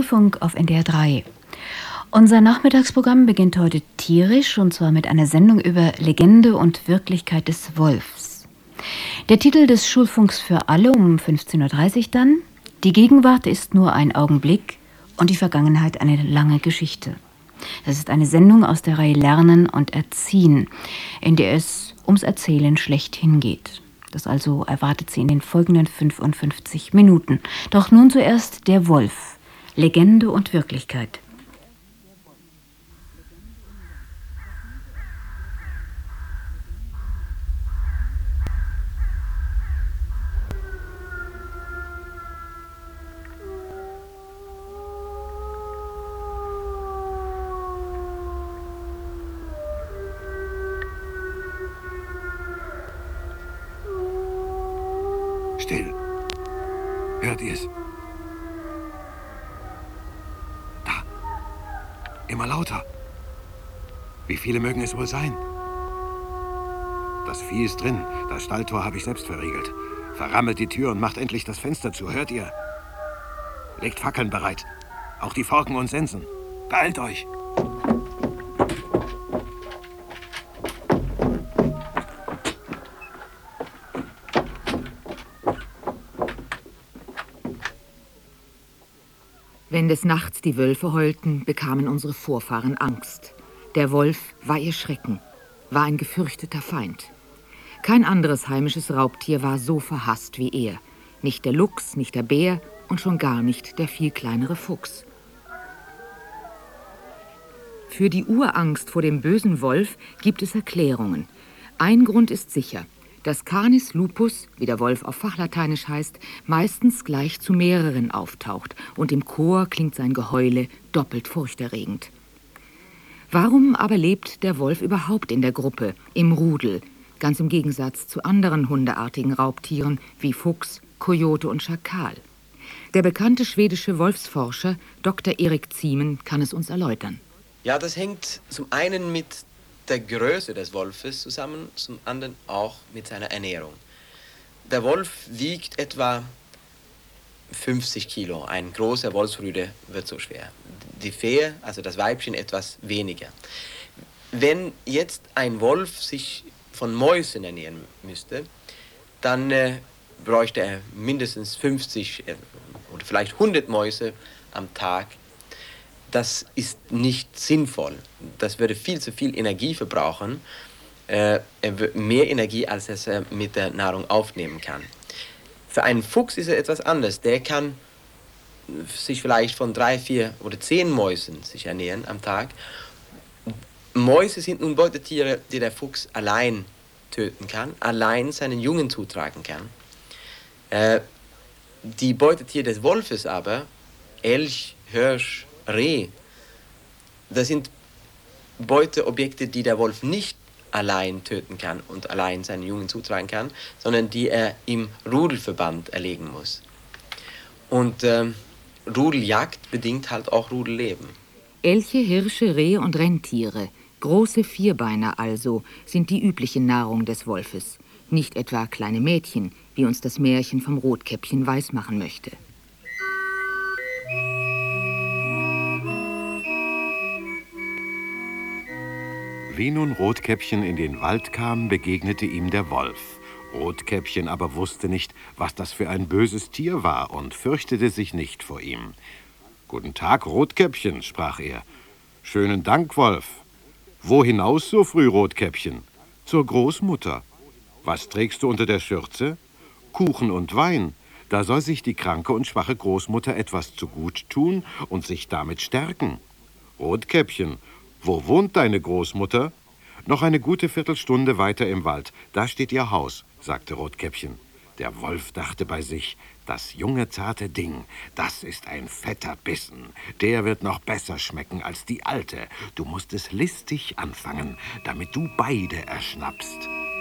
Schulfunk auf NDR 3. Unser Nachmittagsprogramm beginnt heute tierisch, und zwar mit einer Sendung über Legende und Wirklichkeit des Wolfs. Der Titel des Schulfunks für alle um 15.30 Uhr dann: Die Gegenwart ist nur ein Augenblick und die Vergangenheit eine lange Geschichte. Das ist eine Sendung aus der Reihe Lernen und Erziehen, in der es ums Erzählen schlechthin geht. Das also erwartet Sie in den folgenden 55 Minuten. Doch nun zuerst der Wolf. Legende und Wirklichkeit. Still. Hört ihr es? Da. Immer lauter. Wie viele mögen es wohl sein? Das Vieh ist drin. Das Stalltor habe ich selbst verriegelt. Verrammelt die Tür und macht endlich das Fenster zu. Hört ihr? Legt Fackeln bereit. Auch die Forken und Sensen. Beeilt euch. Wenn des Nachts die Wölfe heulten, bekamen unsere Vorfahren Angst. Der Wolf war ihr Schrecken, war ein gefürchteter Feind. Kein anderes heimisches Raubtier war so verhasst wie er. Nicht der Luchs, nicht der Bär und schon gar nicht der viel kleinere Fuchs. Für die Urangst vor dem bösen Wolf gibt es Erklärungen. Ein Grund ist sicher: dass Canis lupus, wie der Wolf auf Fachlateinisch heißt, meistens gleich zu mehreren auftaucht und im Chor klingt sein Geheule doppelt furchterregend. Warum aber lebt der Wolf überhaupt in der Gruppe, im Rudel, ganz im Gegensatz zu anderen hundeartigen Raubtieren wie Fuchs, Kojote und Schakal? Der bekannte schwedische Wolfsforscher Dr. Erik Ziemen kann es uns erläutern. Ja, das hängt zum einen mit der Größe des Wolfes zusammen, zum anderen auch mit seiner Ernährung. Der Wolf wiegt etwa 50 Kilo. Ein großer Wolfsrüde wird so schwer. Die Fee, also das Weibchen, etwas weniger. Wenn jetzt ein Wolf sich von Mäusen ernähren müsste, dann bräuchte er mindestens 50 oder vielleicht 100 Mäuse am Tag. Das ist nicht sinnvoll. Das würde viel zu viel Energie verbrauchen. Mehr Energie, als er mit der Nahrung aufnehmen kann. Für einen Fuchs ist es etwas anders. Der kann sich vielleicht von 3, 4 oder 10 Mäusen sich ernähren am Tag. Mäuse sind nun Beutetiere, die der Fuchs allein töten kann, allein seinen Jungen zutragen kann. Die Beutetiere des Wolfes aber, Elch, Hirsch, Reh, das sind Beuteobjekte, die der Wolf nicht allein töten kann und allein seinen Jungen zutragen kann, sondern die er im Rudelverband erlegen muss. Und Rudeljagd bedingt halt auch Rudelleben. Elche, Hirsche, Rehe und Renntiere, große Vierbeiner also, sind die übliche Nahrung des Wolfes. Nicht etwa kleine Mädchen, wie uns das Märchen vom Rotkäppchen weismachen möchte. Wie nun Rotkäppchen in den Wald kam, begegnete ihm der Wolf. Rotkäppchen aber wusste nicht, was das für ein böses Tier war und fürchtete sich nicht vor ihm. »Guten Tag, Rotkäppchen«, sprach er. »Schönen Dank, Wolf. Wo hinaus so früh, Rotkäppchen?« »Zur Großmutter.« »Was trägst du unter der Schürze?« »Kuchen und Wein. Da soll sich die kranke und schwache Großmutter etwas zu gut tun und sich damit stärken.« »Rotkäppchen, wo wohnt deine Großmutter?« »Noch eine gute Viertelstunde weiter im Wald. Da steht ihr Haus«, sagte Rotkäppchen. Der Wolf dachte bei sich: Das junge, zarte Ding, das ist ein fetter Bissen. Der wird noch besser schmecken als die alte. Du musst es listig anfangen, damit du beide erschnappst.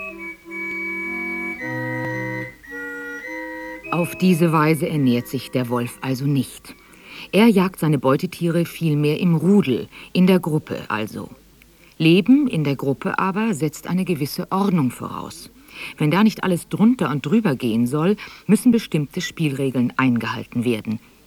Auf diese Weise ernährt sich der Wolf also nicht. Er jagt seine Beutetiere vielmehr im Rudel, in der Gruppe also. Leben in der Gruppe aber setzt eine gewisse Ordnung voraus. Wenn da nicht alles drunter und drüber gehen soll, müssen bestimmte Spielregeln eingehalten werden.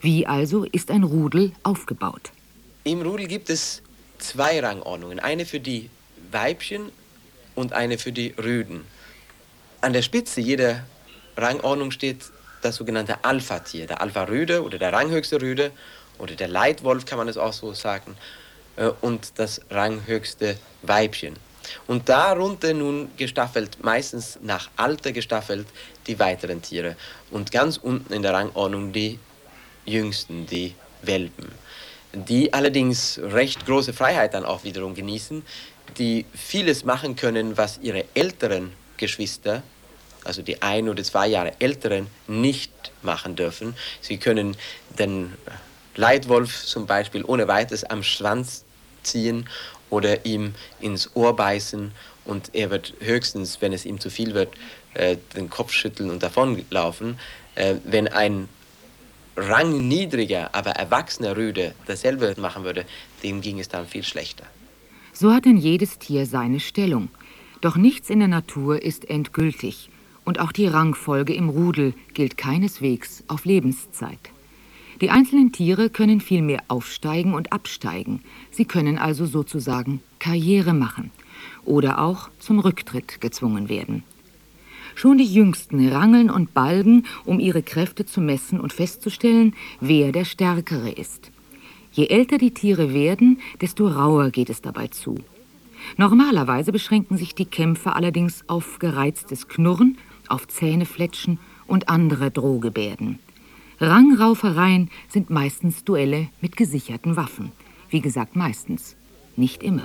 Wie also ist ein Rudel aufgebaut? Im Rudel gibt es 2 Rangordnungen, eine für die Weibchen und eine für die Rüden. An der Spitze jeder Rangordnung steht das sogenannte Alpha-Tier, der Alpha-Rüde oder der ranghöchste Rüde oder der Leitwolf, kann man es auch so sagen, und das ranghöchste Weibchen. Und darunter nun gestaffelt, meistens nach Alter gestaffelt, die weiteren Tiere. Und ganz unten in der Rangordnung die Jüngsten, die Welpen, die allerdings recht große Freiheit dann auch wiederum genießen, die vieles machen können, was ihre älteren Geschwister, also die 1 oder 2 Jahre älteren, nicht machen dürfen. Sie können den Leitwolf zum Beispiel ohne weiteres am Schwanz ziehen oder ihm ins Ohr beißen und er wird höchstens, wenn es ihm zu viel wird, den Kopf schütteln und davonlaufen. Wenn ein rangniedriger, aber erwachsener Rüde dasselbe machen würde, dem ging es dann viel schlechter. So hat denn jedes Tier seine Stellung. Doch nichts in der Natur ist endgültig. Und auch die Rangfolge im Rudel gilt keineswegs auf Lebenszeit. Die einzelnen Tiere können vielmehr aufsteigen und absteigen. Sie können also sozusagen Karriere machen oder auch zum Rücktritt gezwungen werden. Schon die Jüngsten rangeln und balgen, um ihre Kräfte zu messen und festzustellen, wer der Stärkere ist. Je älter die Tiere werden, desto rauer geht es dabei zu. Normalerweise beschränken sich die Kämpfe allerdings auf gereiztes Knurren, auf Zähnefletschen und andere Drohgebärden. Rangraufereien sind meistens Duelle mit gesicherten Waffen. Wie gesagt, meistens, nicht immer.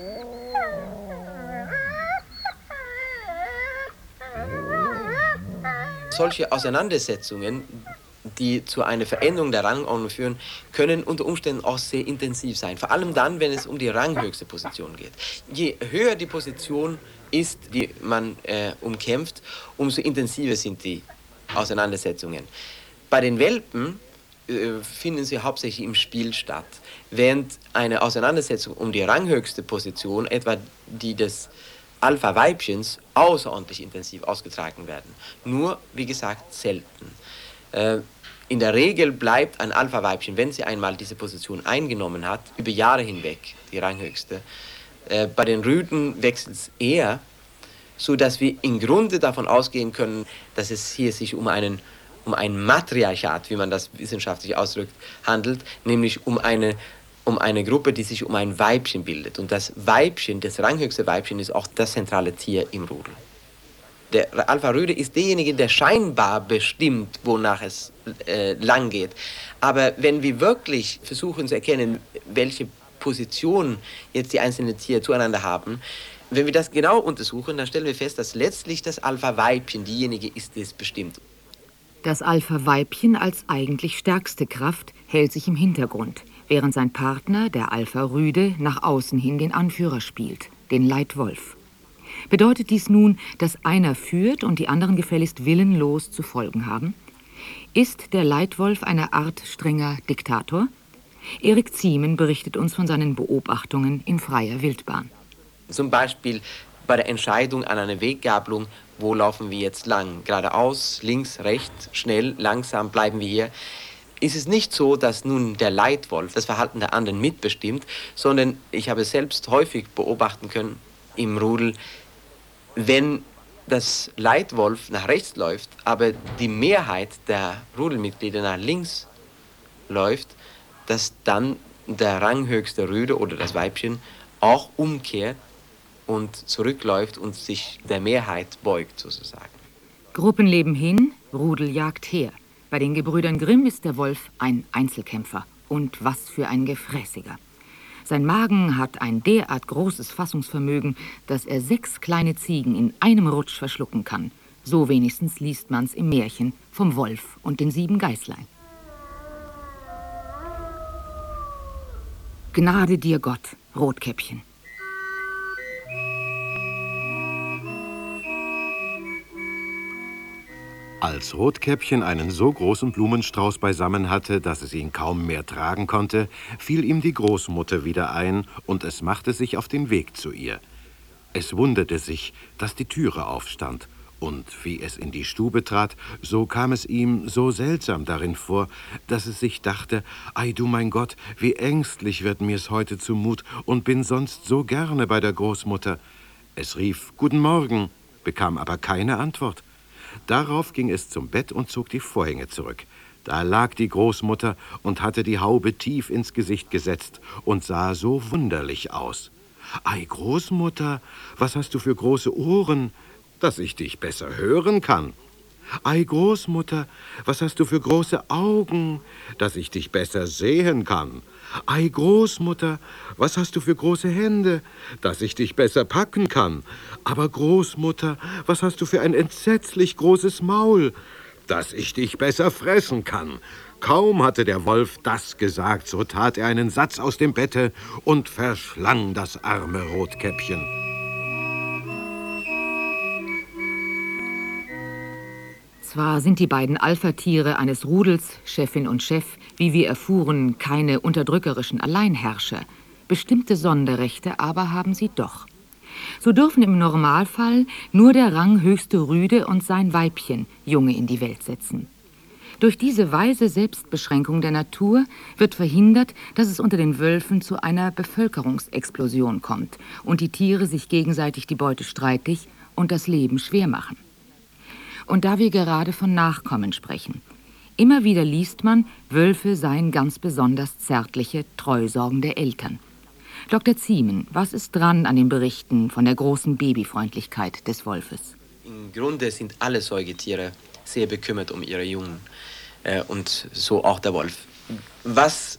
Solche Auseinandersetzungen, die zu einer Veränderung der Rangordnung führen, können unter Umständen auch sehr intensiv sein. Vor allem dann, wenn es um die ranghöchste Position geht. Je höher die Position ist, die man umkämpft, umso intensiver sind die Auseinandersetzungen. Bei den Welpen finden sie hauptsächlich im Spiel statt, während eine Auseinandersetzung um die ranghöchste Position, etwa die des Alpha-Weibchens, außerordentlich intensiv ausgetragen werden. Nur, wie gesagt, selten. In der Regel bleibt ein Alpha-Weibchen, wenn sie einmal diese Position eingenommen hat, über Jahre hinweg die ranghöchste. Bei den Rüden wechselt es eher, sodass wir im Grunde davon ausgehen können, dass es hier sich um ein Matriarchat, wie man das wissenschaftlich ausdrückt, handelt, nämlich um eine Gruppe, die sich um ein Weibchen bildet. Und das Weibchen, das ranghöchste Weibchen, ist auch das zentrale Tier im Rudel. Der Alpha-Rüde ist derjenige, der scheinbar bestimmt, wonach es lang geht. Aber wenn wir wirklich versuchen zu erkennen, welche Position jetzt die einzelnen Tiere zueinander haben, wenn wir das genau untersuchen, dann stellen wir fest, dass letztlich das Alpha-Weibchen diejenige ist, die es bestimmt. Das Alpha-Weibchen als eigentlich stärkste Kraft hält sich im Hintergrund, während sein Partner, der Alpha-Rüde, nach außen hin den Anführer spielt, den Leitwolf. Bedeutet dies nun, dass einer führt und die anderen gefälligst willenlos zu folgen haben? Ist der Leitwolf eine Art strenger Diktator? Erik Ziemen berichtet uns von seinen Beobachtungen in freier Wildbahn. Zum Beispiel bei der Entscheidung an einer Weggabelung, wo laufen wir jetzt lang? Geradeaus, links, rechts, schnell, langsam, bleiben wir hier? Ist es nicht so, dass nun der Leitwolf das Verhalten der anderen mitbestimmt, sondern ich habe es selbst häufig beobachten können im Rudel, wenn das Leitwolf nach rechts läuft, aber die Mehrheit der Rudelmitglieder nach links läuft, dass dann der ranghöchste Rüde oder das Weibchen auch umkehrt und zurückläuft und sich der Mehrheit beugt, sozusagen. Gruppenleben hin, Rudeljagd her. Bei den Gebrüdern Grimm ist der Wolf ein Einzelkämpfer. Und was für ein Gefräßiger. Sein Magen hat ein derart großes Fassungsvermögen, dass er 6 kleine Ziegen in einem Rutsch verschlucken kann. So wenigstens liest man's im Märchen vom Wolf und den 7 Geißlein. Gnade dir Gott, Rotkäppchen. Als Rotkäppchen einen so großen Blumenstrauß beisammen hatte, dass es ihn kaum mehr tragen konnte, fiel ihm die Großmutter wieder ein und es machte sich auf den Weg zu ihr. Es wunderte sich, dass die Türe aufstand Und wie es in die Stube trat, so kam es ihm so seltsam darin vor, dass es sich dachte, »Ei, du mein Gott, wie ängstlich wird mir's heute zumut und bin sonst so gerne bei der Großmutter.« Es rief »Guten Morgen«, bekam aber keine Antwort. Darauf ging es zum Bett und zog die Vorhänge zurück. Da lag die Großmutter und hatte die Haube tief ins Gesicht gesetzt und sah so wunderlich aus. »Ei, Großmutter, was hast du für große Ohren, dass ich dich besser hören kann? Ei, Großmutter, was hast du für große Augen, dass ich dich besser sehen kann? Ei, Großmutter, was hast du für große Hände, dass ich dich besser packen kann? Aber Großmutter, was hast du für ein entsetzlich großes Maul, dass ich dich besser fressen kann?« Kaum hatte der Wolf das gesagt, so tat er einen Satz aus dem Bette und verschlang das arme Rotkäppchen. Zwar sind die beiden Alpha-Tiere eines Rudels, Chefin und Chef, wie wir erfuhren, keine unterdrückerischen Alleinherrscher. Bestimmte Sonderrechte aber haben sie doch. So dürfen im Normalfall nur der ranghöchste Rüde und sein Weibchen Junge in die Welt setzen. Durch diese weise Selbstbeschränkung der Natur wird verhindert, dass es unter den Wölfen zu einer Bevölkerungsexplosion kommt und die Tiere sich gegenseitig die Beute streitig und das Leben schwer machen. Und da wir gerade von Nachkommen sprechen, immer wieder liest man, Wölfe seien ganz besonders zärtliche, treusorgende Eltern. Dr. Ziemen, was ist dran an den Berichten von der großen Babyfreundlichkeit des Wolfes? Im Grunde sind alle Säugetiere sehr bekümmert um ihre Jungen. Und so auch der Wolf. Was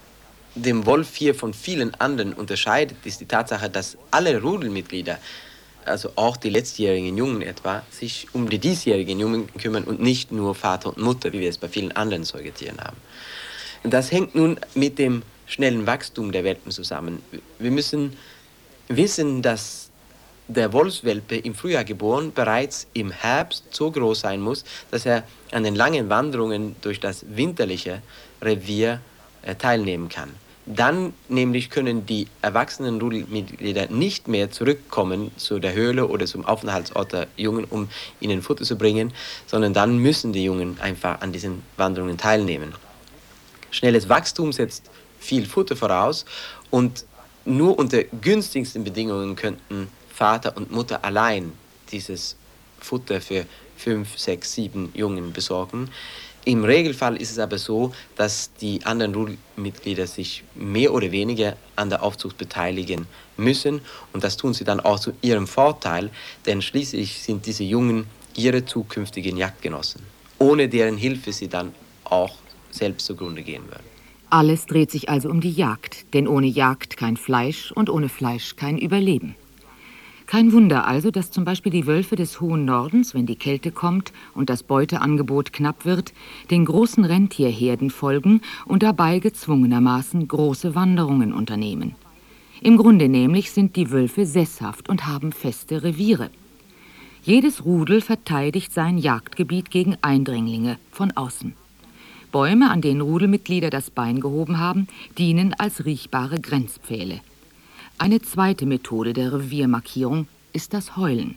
den Wolf hier von vielen anderen unterscheidet, ist die Tatsache, dass alle Rudelmitglieder, also auch die letztjährigen Jungen etwa, sich um die diesjährigen Jungen kümmern und nicht nur Vater und Mutter, wie wir es bei vielen anderen Säugetieren haben. Und das hängt nun mit dem schnellen Wachstum der Welpen zusammen. Wir müssen wissen, dass der Wolfswelpe im Frühjahr geboren bereits im Herbst so groß sein muss, dass er an den langen Wanderungen durch das winterliche Revier teilnehmen kann. Dann nämlich können die erwachsenen Rudelmitglieder nicht mehr zurückkommen zu der Höhle oder zum Aufenthaltsort der Jungen, um ihnen Futter zu bringen, sondern dann müssen die Jungen einfach an diesen Wanderungen teilnehmen. Schnelles Wachstum setzt viel Futter voraus und nur unter günstigsten Bedingungen könnten Vater und Mutter allein dieses Futter für 5, 6, 7 Jungen besorgen. Im Regelfall ist es aber so, dass die anderen Rudelmitglieder sich mehr oder weniger an der Aufzucht beteiligen müssen. Und das tun sie dann auch zu ihrem Vorteil, denn schließlich sind diese Jungen ihre zukünftigen Jagdgenossen, ohne deren Hilfe sie dann auch selbst zugrunde gehen würden. Alles dreht sich also um die Jagd, denn ohne Jagd kein Fleisch und ohne Fleisch kein Überleben. Kein Wunder also, dass zum Beispiel die Wölfe des hohen Nordens, wenn die Kälte kommt und das Beuteangebot knapp wird, den großen Rentierherden folgen und dabei gezwungenermaßen große Wanderungen unternehmen. Im Grunde nämlich sind die Wölfe sesshaft und haben feste Reviere. Jedes Rudel verteidigt sein Jagdgebiet gegen Eindringlinge von außen. Bäume, an denen Rudelmitglieder das Bein gehoben haben, dienen als riechbare Grenzpfähle. Eine zweite Methode der Reviermarkierung ist das Heulen.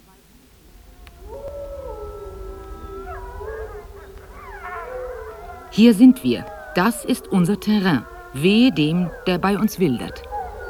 Hier sind wir. Das ist unser Terrain. Wehe dem, der bei uns wildert.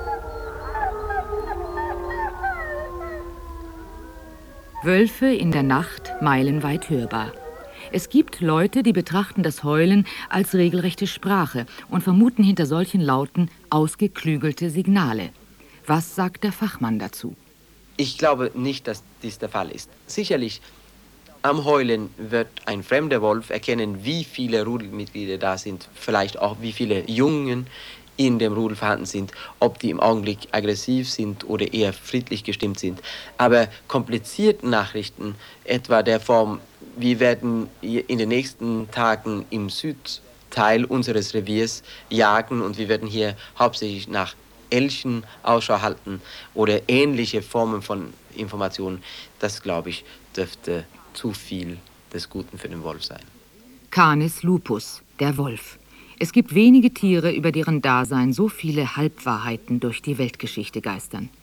Wölfe in der Nacht meilenweit hörbar. Es gibt Leute, die betrachten das Heulen als regelrechte Sprache und vermuten hinter solchen Lauten ausgeklügelte Signale. Was sagt der Fachmann dazu? Ich glaube nicht, dass dies der Fall ist. Sicherlich, am Heulen wird ein fremder Wolf erkennen, wie viele Rudelmitglieder da sind, vielleicht auch wie viele Jungen in dem Rudel vorhanden sind, ob die im Augenblick aggressiv sind oder eher friedlich gestimmt sind. Aber komplizierte Nachrichten, etwa der Form, wir werden in den nächsten Tagen im Südteil unseres Reviers jagen und wir werden hier hauptsächlich nach Elchen Ausschau halten oder ähnliche Formen von Informationen, das, glaube ich, dürfte zu viel des Guten für den Wolf sein. Canis lupus, der Wolf. Es gibt wenige Tiere, über deren Dasein so viele Halbwahrheiten durch die Weltgeschichte geistern.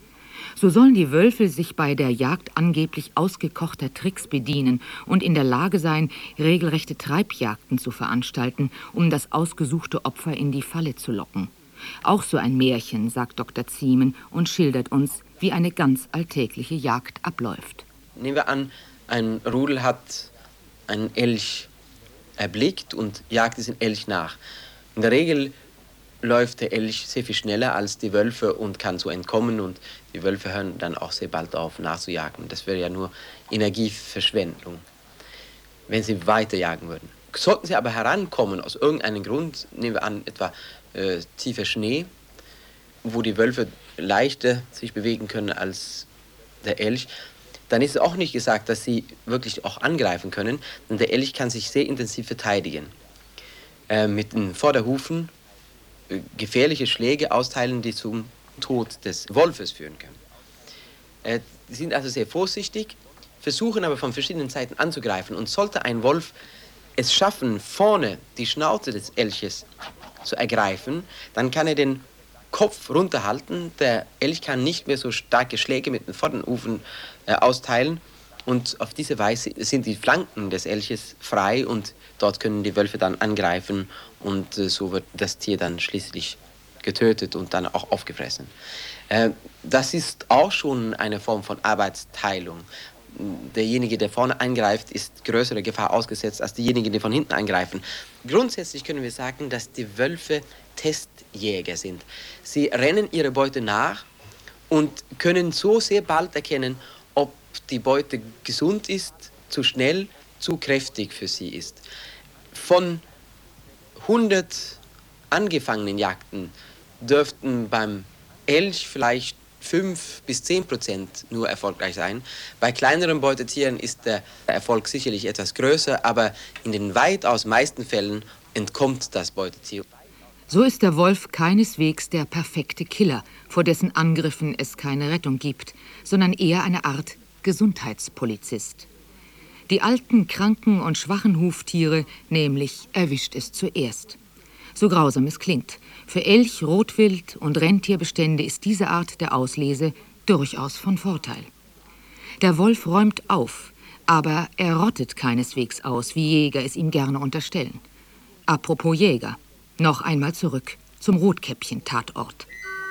So sollen die Wölfe sich bei der Jagd angeblich ausgekochter Tricks bedienen und in der Lage sein, regelrechte Treibjagden zu veranstalten, um das ausgesuchte Opfer in die Falle zu locken. Auch so ein Märchen, sagt Dr. Ziemen und schildert uns, wie eine ganz alltägliche Jagd abläuft. Nehmen wir an, ein Rudel hat einen Elch erblickt und jagt diesen Elch nach. In der Regel läuft der Elch sehr viel schneller als die Wölfe und kann so entkommen, und die Wölfe hören dann auch sehr bald auf nachzujagen. Das wäre ja nur Energieverschwendung, wenn sie weiterjagen würden. Sollten sie aber herankommen aus irgendeinem Grund, nehmen wir an, etwa tiefer Schnee, wo die Wölfe leichter sich bewegen können als der Elch, dann ist es auch nicht gesagt, dass sie wirklich auch angreifen können, denn der Elch kann sich sehr intensiv verteidigen. Mit den Vorderhufen gefährliche Schläge austeilen, die zum Tod des Wolfes führen können. Sie sind also sehr vorsichtig, versuchen aber von verschiedenen Seiten anzugreifen, und sollte ein Wolf es schaffen, vorne die Schnauze des Elches zu ergreifen, dann kann er den Kopf runterhalten. Der Elch kann nicht mehr so starke Schläge mit den Vorderhufen austeilen, und auf diese Weise sind die Flanken des Elches frei, und dort können die Wölfe dann angreifen, und so wird das Tier dann schließlich getötet und dann auch aufgefressen. Das ist auch schon eine Form von Arbeitsteilung. Derjenige, der vorne eingreift, ist größere Gefahr ausgesetzt als diejenigen, die von hinten eingreifen. Grundsätzlich können wir sagen, dass die Wölfe Testjäger sind. Sie rennen ihre Beute nach und können so sehr bald erkennen, ob die Beute gesund ist, zu schnell, zu kräftig für sie ist. Von 100 angefangenen Jagden dürften beim Elch vielleicht 5 bis 10% nur erfolgreich sein. Bei kleineren Beutetieren ist der Erfolg sicherlich etwas größer, aber in den weitaus meisten Fällen entkommt das Beutetier. So ist der Wolf keineswegs der perfekte Killer, vor dessen Angriffen es keine Rettung gibt, sondern eher eine Art Gesundheitspolizist. Die alten, kranken und schwachen Huftiere nämlich erwischt es zuerst. So grausam es klingt, für Elch, Rotwild und Renntierbestände ist diese Art der Auslese durchaus von Vorteil. Der Wolf räumt auf, aber er rottet keineswegs aus, wie Jäger es ihm gerne unterstellen. Apropos Jäger, noch einmal zurück zum Rotkäppchen-Tatort.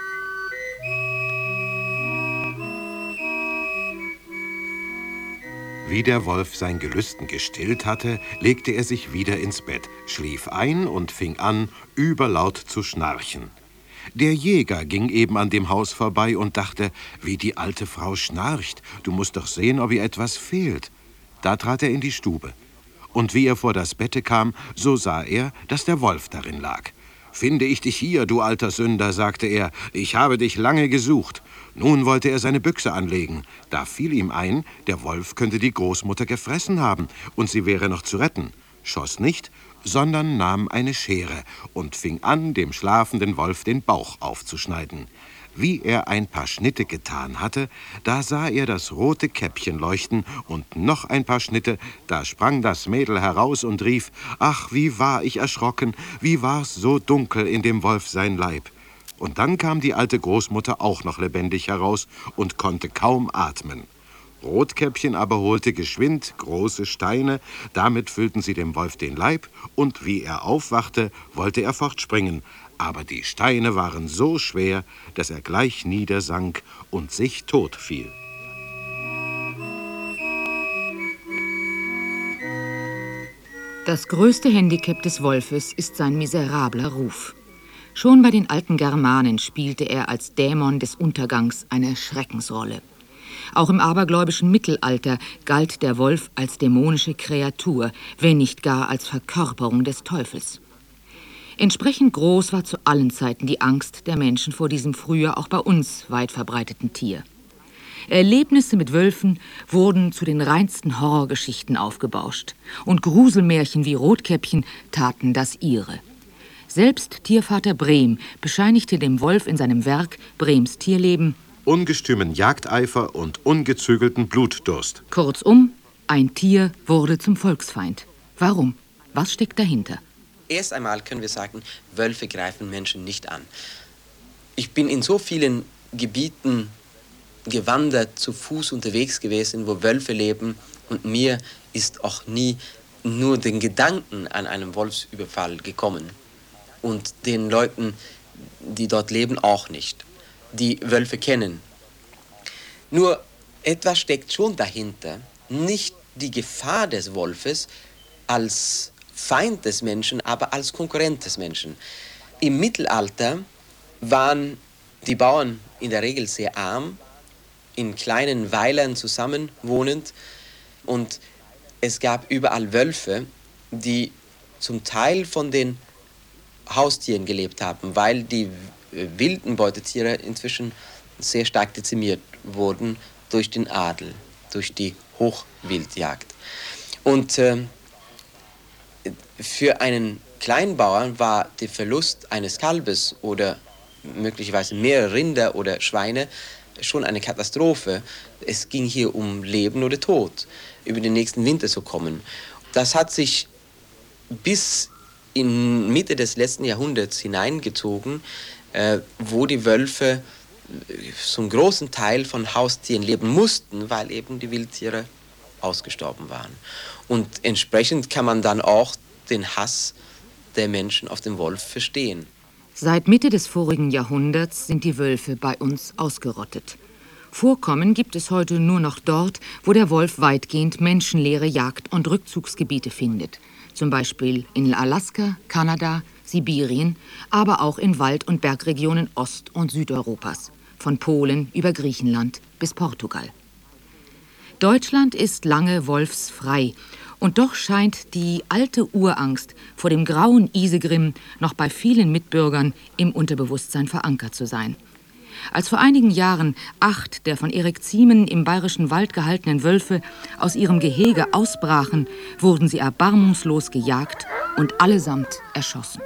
Wie der Wolf sein Gelüsten gestillt hatte, legte er sich wieder ins Bett, schlief ein und fing an, überlaut zu schnarchen. Der Jäger ging eben an dem Haus vorbei und dachte, wie die alte Frau schnarcht, du musst doch sehen, ob ihr etwas fehlt. Da trat er in die Stube. Und wie er vor das Bette kam, so sah er, dass der Wolf darin lag. »Finde ich dich hier, du alter Sünder«, sagte er, »ich habe dich lange gesucht.« Nun wollte er seine Büchse anlegen. Da fiel ihm ein, der Wolf könnte die Großmutter gefressen haben und sie wäre noch zu retten. Schoss nicht, sondern nahm eine Schere und fing an, dem schlafenden Wolf den Bauch aufzuschneiden. Wie er ein paar Schnitte getan hatte, da sah er das rote Käppchen leuchten und noch ein paar Schnitte, da sprang das Mädel heraus und rief, »Ach, wie war ich erschrocken, wie war's so dunkel in dem Wolf sein Leib!« Und dann kam die alte Großmutter auch noch lebendig heraus und konnte kaum atmen. Rotkäppchen aber holte geschwind große Steine, damit füllten sie dem Wolf den Leib, und wie er aufwachte, wollte er fortspringen. Aber die Steine waren so schwer, dass er gleich niedersank und sich tot fiel. Das größte Handicap des Wolfes ist sein miserabler Ruf. Schon bei den alten Germanen spielte er als Dämon des Untergangs eine Schreckensrolle. Auch im abergläubischen Mittelalter galt der Wolf als dämonische Kreatur, wenn nicht gar als Verkörperung des Teufels. Entsprechend groß war zu allen Zeiten die Angst der Menschen vor diesem früher auch bei uns weit verbreiteten Tier. Erlebnisse mit Wölfen wurden zu den reinsten Horrorgeschichten aufgebauscht, und Gruselmärchen wie Rotkäppchen taten das ihre. Selbst Tiervater Brehm bescheinigte dem Wolf in seinem Werk Brehms Tierleben ungestümen Jagdeifer und ungezügelten Blutdurst. Kurzum, ein Tier wurde zum Volksfeind. Warum? Was steckt dahinter? Erst einmal können wir sagen, Wölfe greifen Menschen nicht an. Ich bin in so vielen Gebieten gewandert, zu Fuß unterwegs gewesen, wo Wölfe leben. Und mir ist auch nie nur den Gedanken an einen Wolfsüberfall gekommen. Und den Leuten, die dort leben, auch nicht. Die Wölfe kennen. Nur etwas steckt schon dahinter. Nicht die Gefahr des Wolfes als Feind des Menschen, aber als Konkurrent des Menschen. Im Mittelalter waren die Bauern in der Regel sehr arm, in kleinen Weilern zusammenwohnend, und es gab überall Wölfe, die zum Teil von den Haustieren gelebt haben, weil die wilden Beutetiere inzwischen sehr stark dezimiert wurden durch den Adel, durch die Hochwildjagd. Und für einen Kleinbauern war der Verlust eines Kalbes oder möglicherweise mehrere Rinder oder Schweine schon eine Katastrophe. Es ging hier um Leben oder Tod, über den nächsten Winter zu kommen. Das hat sich bis in Mitte des letzten Jahrhunderts hineingezogen, wo die Wölfe zum großen Teil von Haustieren leben mussten, weil eben die Wildtiere ausgestorben waren. Und entsprechend kann man dann auch den Hass der Menschen auf den Wolf verstehen. Seit Mitte des vorigen Jahrhunderts sind die Wölfe bei uns ausgerottet. Vorkommen gibt es heute nur noch dort, wo der Wolf weitgehend menschenleere Jagd- und Rückzugsgebiete findet. Zum Beispiel in Alaska, Kanada, Sibirien, aber auch in Wald- und Bergregionen Ost- und Südeuropas, von Polen über Griechenland bis Portugal. Deutschland ist lange wolfsfrei, und doch scheint die alte Urangst vor dem grauen Isegrim noch bei vielen Mitbürgern im Unterbewusstsein verankert zu sein. Als vor einigen Jahren 8 der von Erik Ziemen im Bayerischen Wald gehaltenen Wölfe aus ihrem Gehege ausbrachen, wurden sie erbarmungslos gejagt und allesamt erschossen.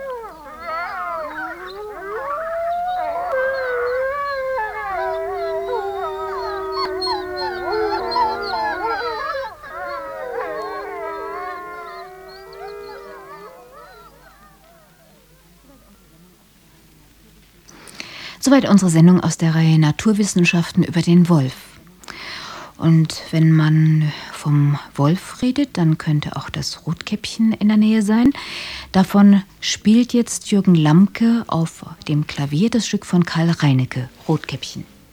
Soweit unsere Sendung aus der Reihe Naturwissenschaften über den Wolf. Und wenn man vom Wolf redet, dann könnte auch das Rotkäppchen in der Nähe sein. Davon spielt jetzt Jürgen Lamke auf dem Klavier das Stück von Karl Reinecke, Rotkäppchen.